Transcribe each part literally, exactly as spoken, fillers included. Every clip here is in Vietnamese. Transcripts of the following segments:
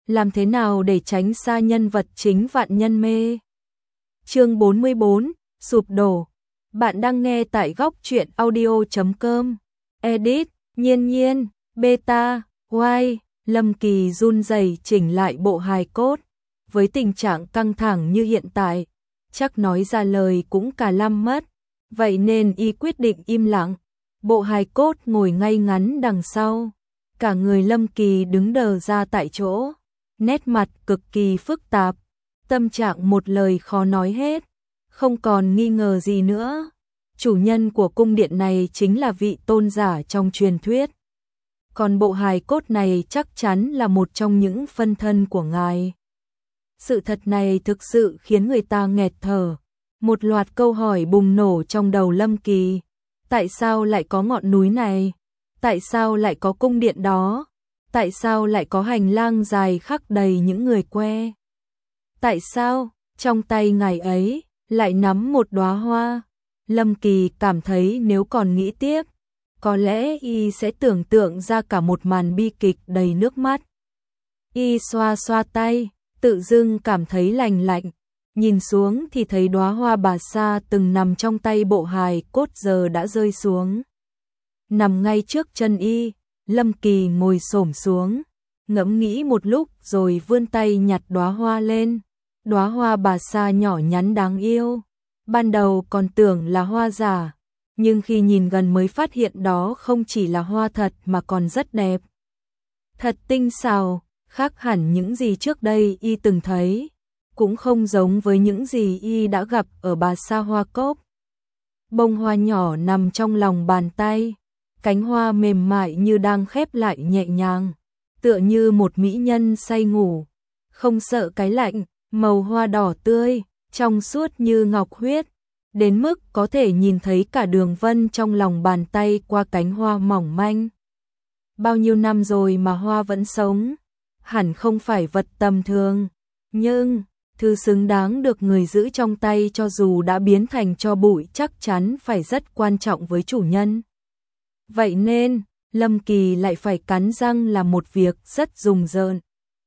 làm thế nào để tránh xa nhân vật chính vạn nhân mê. Chương bốn mươi bốn, sụp đổ. Bạn đang nghe tại góc truyện audio chấm com. Edit, Nhiên Nhiên, Beta, Y, Lâm Kỳ run rẩy chỉnh lại bộ hài cốt. Với tình trạng căng thẳng như hiện tại, chắc nói ra lời cũng cả lăm mất. Vậy nên y quyết định im lặng. Bộ hài cốt ngồi ngay ngắn đằng sau. Cả người Lâm Kỳ đứng đờ ra tại chỗ. Nét mặt cực kỳ phức tạp. Tâm trạng một lời khó nói hết. Không còn nghi ngờ gì nữa. Chủ nhân của cung điện này chính là vị tôn giả trong truyền thuyết. Còn bộ hài cốt này chắc chắn là một trong những phân thân của ngài. Sự thật này thực sự khiến người ta nghẹt thở. Một loạt câu hỏi bùng nổ trong đầu Lâm Kỳ. Tại sao lại có ngọn núi này? Tại sao lại có cung điện đó? Tại sao lại có hành lang dài khắc đầy những người que? Tại sao, trong tay ngài ấy, lại nắm một đóa hoa? Lâm Kỳ cảm thấy nếu còn nghĩ tiếp, có lẽ y sẽ tưởng tượng ra cả một màn bi kịch đầy nước mắt. Y xoa xoa tay, tự dưng cảm thấy lành lạnh. Nhìn xuống thì thấy đóa hoa bà sa từng nằm trong tay bộ hài cốt giờ đã rơi xuống. Nằm ngay trước chân y, Lâm Kỳ ngồi xổm xuống, ngẫm nghĩ một lúc rồi vươn tay nhặt đóa hoa lên. Đóa hoa bà sa nhỏ nhắn đáng yêu. Ban đầu còn tưởng là hoa giả, nhưng khi nhìn gần mới phát hiện đó không chỉ là hoa thật mà còn rất đẹp. Thật tinh xảo, khác hẳn những gì trước đây y từng thấy, cũng không giống với những gì y đã gặp ở bà sa hoa cốc. Bông hoa nhỏ nằm trong lòng bàn tay, cánh hoa mềm mại như đang khép lại nhẹ nhàng, tựa như một mỹ nhân say ngủ, không sợ cái lạnh, màu hoa đỏ tươi, trong suốt như ngọc huyết, đến mức có thể nhìn thấy cả đường vân trong lòng bàn tay qua cánh hoa mỏng manh. Bao nhiêu năm rồi mà hoa vẫn sống, hẳn không phải vật tầm thường, nhưng thứ xứng đáng được người giữ trong tay cho dù đã biến thành tro bụi chắc chắn phải rất quan trọng với chủ nhân. Vậy nên, Lâm Kỳ lại phải cắn răng làm một việc rất rùng rợn.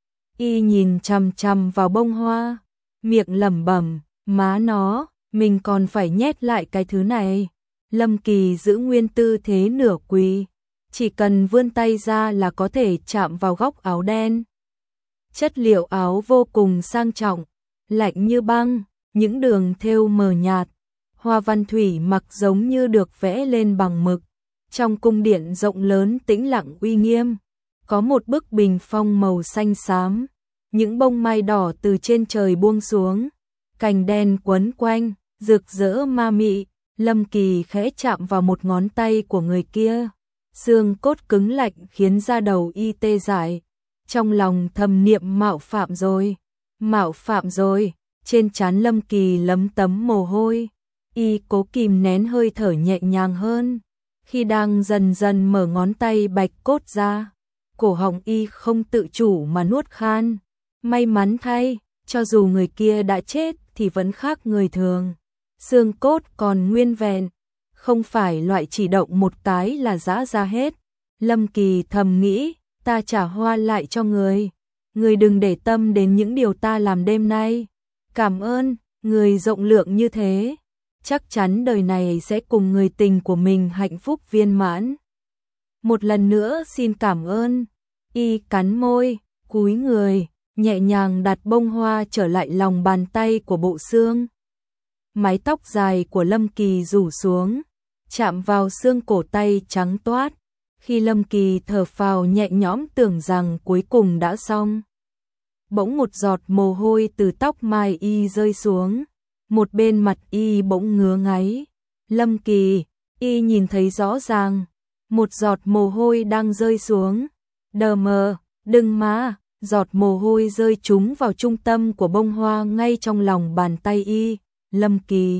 Y nhìn chằm chằm vào bông hoa, miệng lẩm bẩm, má nó, mình còn phải nhét lại cái thứ này. Lâm Kỳ giữ nguyên tư thế nửa quỳ, chỉ cần vươn tay ra là có thể chạm vào góc áo đen. Chất liệu áo vô cùng sang trọng, lạnh như băng, những đường thêu mờ nhạt, hoa văn thủy mặc giống như được vẽ lên bằng mực. Trong cung điện rộng lớn tĩnh lặng uy nghiêm, có một bức bình phong màu xanh xám, những bông mai đỏ từ trên trời buông xuống, cành đen quấn quanh, rực rỡ ma mị. Lâm Kỳ khẽ chạm vào một ngón tay của người kia, xương cốt cứng lạnh khiến da đầu y tê dại. Trong lòng thầm niệm mạo phạm rồi, mạo phạm rồi, trên trán Lâm Kỳ lấm tấm mồ hôi, y cố kìm nén hơi thở nhẹ nhàng hơn. Khi đang dần dần mở ngón tay bạch cốt ra, cổ họng y không tự chủ mà nuốt khan. May mắn thay, cho dù người kia đã chết thì vẫn khác người thường. Xương cốt còn nguyên vẹn, không phải loại chỉ động một cái là giã ra hết. Lâm Kỳ thầm nghĩ, ta trả hoa lại cho người. Người đừng để tâm đến những điều ta làm đêm nay. Cảm ơn, người rộng lượng như thế. Chắc chắn đời này sẽ cùng người tình của mình hạnh phúc viên mãn. Một lần nữa xin cảm ơn. Y cắn môi, cúi người, nhẹ nhàng đặt bông hoa trở lại lòng bàn tay của bộ xương. Mái tóc dài của Lâm Kỳ rủ xuống, chạm vào xương cổ tay trắng toát. Khi Lâm Kỳ thở phào nhẹ nhõm tưởng rằng cuối cùng đã xong, bỗng một giọt mồ hôi từ tóc mai y rơi xuống. Một bên mặt y bỗng ngứa ngáy. Lâm Kỳ, y nhìn thấy rõ ràng, một giọt mồ hôi đang rơi xuống. Đờ mờ, đừng mà, giọt mồ hôi rơi trúng vào trung tâm của bông hoa ngay trong lòng bàn tay y. Lâm Kỳ,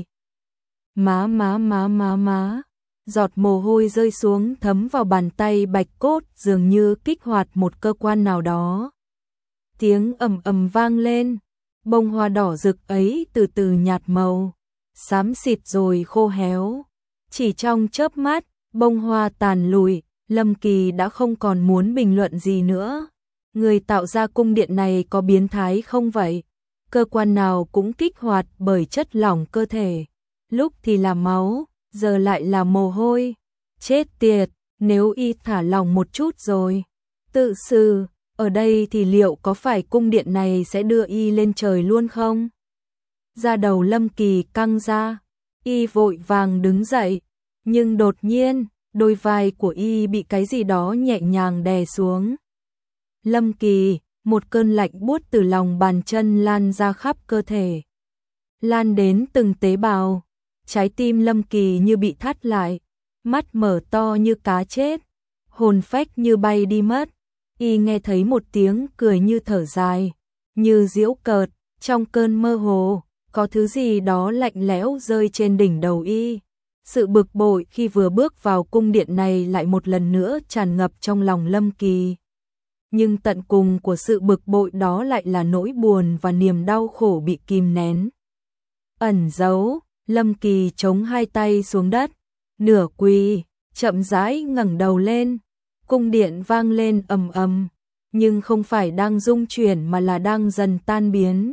má má má má má, giọt mồ hôi rơi xuống thấm vào bàn tay bạch cốt dường như kích hoạt một cơ quan nào đó. Tiếng ầm ầm vang lên. Bông hoa đỏ rực ấy từ từ nhạt màu, xám xịt rồi khô héo. Chỉ trong chớp mắt, bông hoa tàn lụi, Lâm Kỳ đã không còn muốn bình luận gì nữa. người tạo ra cung điện này có biến thái không vậy? Cơ quan nào cũng kích hoạt bởi chất lỏng cơ thể, lúc thì là máu, giờ lại là mồ hôi. Chết tiệt, nếu y thả lỏng một chút rồi. Tự sự, ở đây thì liệu có phải cung điện này sẽ đưa y lên trời luôn không? Da đầu Lâm Kỳ căng ra, y vội vàng đứng dậy, nhưng đột nhiên, đôi vai của y bị cái gì đó nhẹ nhàng đè xuống. Lâm Kỳ, một cơn lạnh buốt từ lòng bàn chân lan ra khắp cơ thể, lan đến từng tế bào. Trái tim Lâm Kỳ như bị thắt lại, mắt mở to như cá chết, hồn phách như bay đi mất. Y nghe thấy một tiếng cười như thở dài, như giễu cợt, trong cơn mơ hồ, có thứ gì đó lạnh lẽo rơi trên đỉnh đầu y. Sự bực bội khi vừa bước vào cung điện này lại một lần nữa tràn ngập trong lòng Lâm Kỳ. Nhưng tận cùng của sự bực bội đó lại là nỗi buồn và niềm đau khổ bị kìm nén, ẩn giấu. Lâm Kỳ chống hai tay xuống đất, nửa quỳ, chậm rãi ngẩng đầu lên. Cung điện vang lên ầm ầm, nhưng không phải đang rung chuyển mà là đang dần tan biến.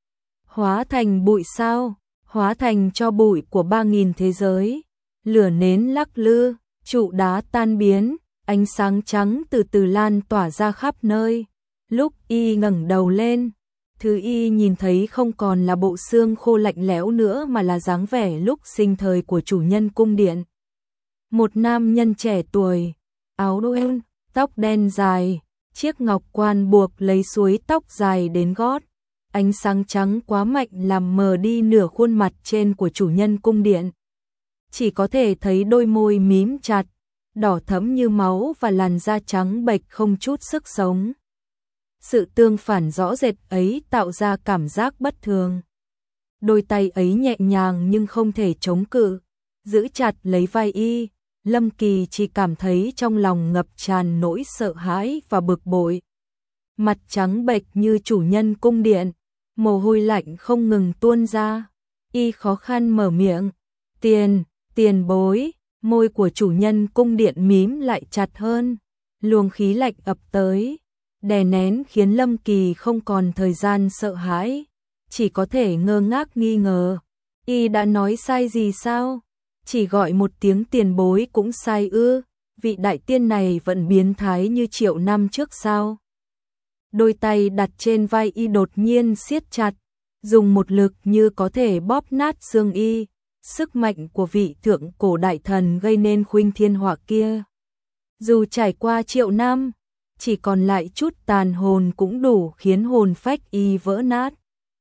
Hóa thành bụi sao, hóa thành cho bụi của ba nghìn thế giới. Lửa nến lắc lư, trụ đá tan biến, ánh sáng trắng từ từ lan tỏa ra khắp nơi. Lúc y ngẩng đầu lên, thứ y nhìn thấy không còn là bộ xương khô lạnh lẽo nữa mà là dáng vẻ lúc sinh thời của chủ nhân cung điện. Một nam nhân trẻ tuổi, áo đen, tóc đen dài, chiếc ngọc quan buộc lấy suối tóc dài đến gót. Ánh sáng trắng quá mạnh làm mờ đi nửa khuôn mặt trên của chủ nhân cung điện. Chỉ có thể thấy đôi môi mím chặt, đỏ thẫm như máu và làn da trắng bệch không chút sức sống. Sự tương phản rõ rệt ấy tạo ra cảm giác bất thường. Đôi tay ấy nhẹ nhàng nhưng không thể chống cự, giữ chặt lấy vai y. Lâm Kỳ chỉ cảm thấy trong lòng ngập tràn nỗi sợ hãi và bực bội. Mặt trắng bệch như chủ nhân cung điện, mồ hôi lạnh không ngừng tuôn ra. Y khó khăn mở miệng, tiền, tiền bối. Môi của chủ nhân cung điện mím lại chặt hơn, luồng khí lạnh ập tới, đè nén khiến Lâm Kỳ không còn thời gian sợ hãi, chỉ có thể ngơ ngác nghi ngờ. Y đã nói sai gì sao? Chỉ gọi một tiếng tiền bối cũng sai ư? Vị đại tiên này vẫn biến thái như triệu năm trước sao? Đôi tay đặt trên vai y đột nhiên siết chặt, dùng một lực như có thể bóp nát xương y. Sức mạnh của vị thượng cổ đại thần gây nên khuynh thiên họa kia. Dù trải qua triệu năm, chỉ còn lại chút tàn hồn cũng đủ khiến hồn phách y vỡ nát.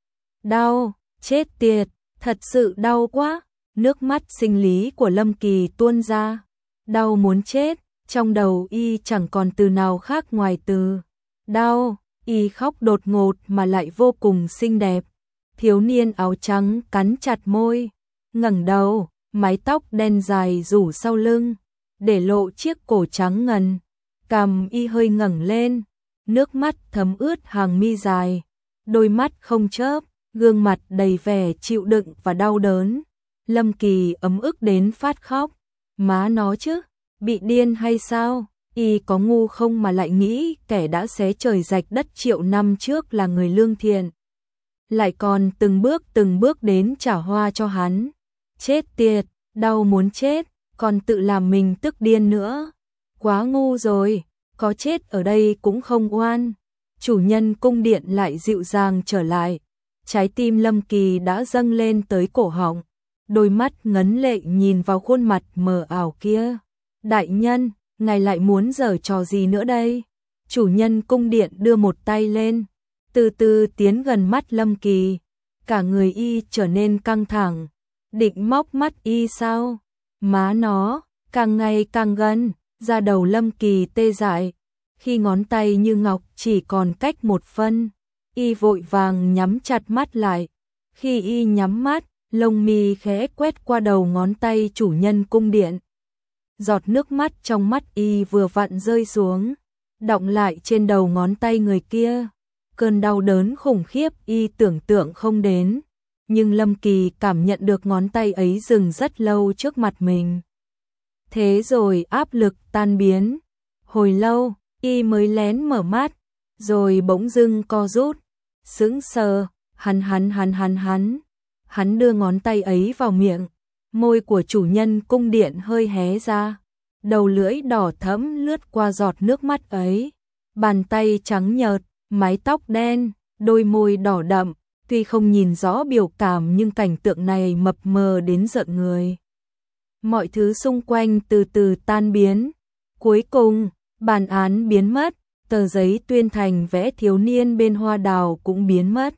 Đau, chết tiệt, thật sự đau quá. Nước mắt sinh lý của Lâm Kỳ tuôn ra. Đau muốn chết, trong đầu y chẳng còn từ nào khác ngoài từ đau. Y khóc đột ngột mà lại vô cùng xinh đẹp. Thiếu niên áo trắng cắn chặt môi, ngẩng đầu, mái tóc đen dài rủ sau lưng, để lộ chiếc cổ trắng ngần. Cằm y hơi ngẩng lên, nước mắt thấm ướt hàng mi dài, đôi mắt không chớp, gương mặt đầy vẻ chịu đựng và đau đớn. Lâm Kỳ ấm ức đến phát khóc. Má nó chứ, bị điên hay sao? Y có ngu không mà lại nghĩ kẻ đã xé trời rạch đất triệu năm trước là người lương thiện, lại còn từng bước từng bước đến trả hoa cho hắn. Chết tiệt, đau muốn chết, còn tự làm mình tức điên nữa. Quá ngu rồi, có chết ở đây cũng không oan. Chủ nhân cung điện lại dịu dàng trở lại. Trái tim Lâm Kỳ đã dâng lên tới cổ họng, đôi mắt ngấn lệ nhìn vào khuôn mặt mờ ảo kia. Đại nhân, ngài lại muốn giở trò gì nữa đây? Chủ nhân cung điện đưa một tay lên, từ từ tiến gần mắt Lâm Kỳ. Cả người y trở nên căng thẳng. Định móc mắt y sao? Má nó, càng ngày càng gần, da đầu Lâm Kỳ tê dại. Khi ngón tay như ngọc chỉ còn cách một phân, y vội vàng nhắm chặt mắt lại. Khi y nhắm mắt, lông mi khẽ quét qua đầu ngón tay chủ nhân cung điện. Giọt nước mắt trong mắt y vừa vặn rơi xuống, đọng lại trên đầu ngón tay người kia. Cơn đau đớn khủng khiếp y tưởng tượng không đến, nhưng Lâm Kỳ cảm nhận được ngón tay ấy dừng rất lâu trước mặt mình. Thế rồi áp lực tan biến. Hồi lâu, y mới lén mở mắt, rồi bỗng dưng co rút, sững sờ, hắn hắn hắn hắn hắn. Hắn đưa ngón tay ấy vào miệng, môi của chủ nhân cung điện hơi hé ra, đầu lưỡi đỏ thẫm lướt qua giọt nước mắt ấy. Bàn tay trắng nhợt, mái tóc đen, đôi môi đỏ đậm, tuy không nhìn rõ biểu cảm nhưng cảnh tượng này mập mờ đến rợn người. Mọi thứ xung quanh từ từ tan biến. Cuối cùng, bản án biến mất, tờ giấy tuyên thành vẽ thiếu niên bên hoa đào cũng biến mất.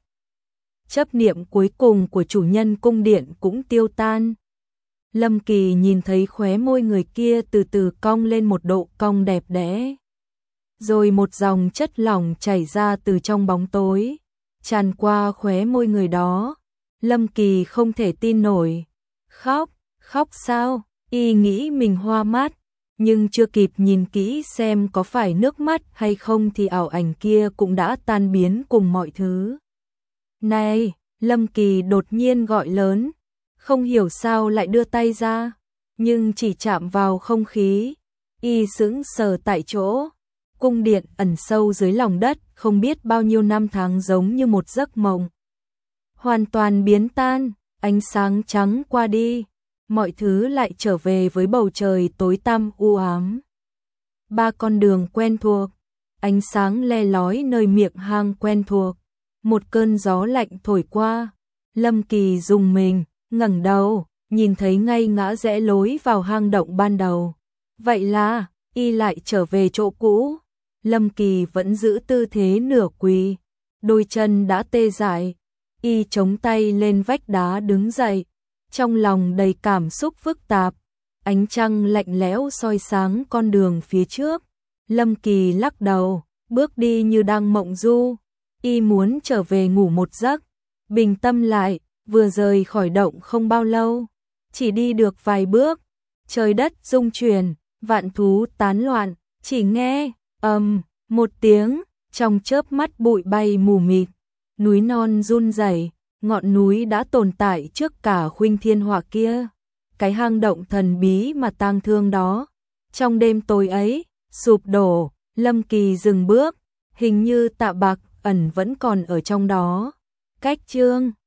Chấp niệm cuối cùng của chủ nhân cung điện cũng tiêu tan. Lâm Kỳ nhìn thấy khóe môi người kia từ từ cong lên một độ cong đẹp đẽ. Rồi một dòng chất lỏng chảy ra từ trong bóng tối, tràn qua khóe môi người đó. Lâm Kỳ không thể tin nổi. Khóc, khóc sao? Y nghĩ mình hoa mắt, nhưng chưa kịp nhìn kỹ xem có phải nước mắt hay không thì ảo ảnh kia cũng đã tan biến cùng mọi thứ. Này, Lâm Kỳ đột nhiên gọi lớn, không hiểu sao lại đưa tay ra, nhưng chỉ chạm vào không khí, y sững sờ tại chỗ. Cung điện ẩn sâu dưới lòng đất, không biết bao nhiêu năm tháng giống như một giấc mộng. Hoàn toàn biến tan, ánh sáng trắng qua đi, mọi thứ lại trở về với bầu trời tối tăm u ám. Ba con đường quen thuộc, ánh sáng le lói nơi miệng hang quen thuộc. Một cơn gió lạnh thổi qua, Lâm Kỳ rùng mình, ngẩng đầu, nhìn thấy ngay ngã rẽ lối vào hang động ban đầu. Vậy là, y lại trở về chỗ cũ. Lâm Kỳ vẫn giữ tư thế nửa quỳ, đôi chân đã tê dại, y chống tay lên vách đá đứng dậy, trong lòng đầy cảm xúc phức tạp. Ánh trăng lạnh lẽo soi sáng con đường phía trước. Lâm Kỳ lắc đầu, bước đi như đang mộng du. Y muốn trở về ngủ một giấc, bình tâm lại. Vừa rời khỏi động không bao lâu, chỉ đi được vài bước, trời đất rung chuyển, vạn thú tán loạn, chỉ nghe ầm um, một tiếng, trong chớp mắt bụi bay mù mịt, núi non run rẩy, ngọn núi đã tồn tại trước cả Khuynh Thiên Họa kia, cái hang động thần bí mà tang thương đó. Trong đêm tối ấy, sụp đổ, Lâm Kỳ dừng bước, hình như Tạ Bạc Ẩn vẫn còn ở trong đó. Cách chương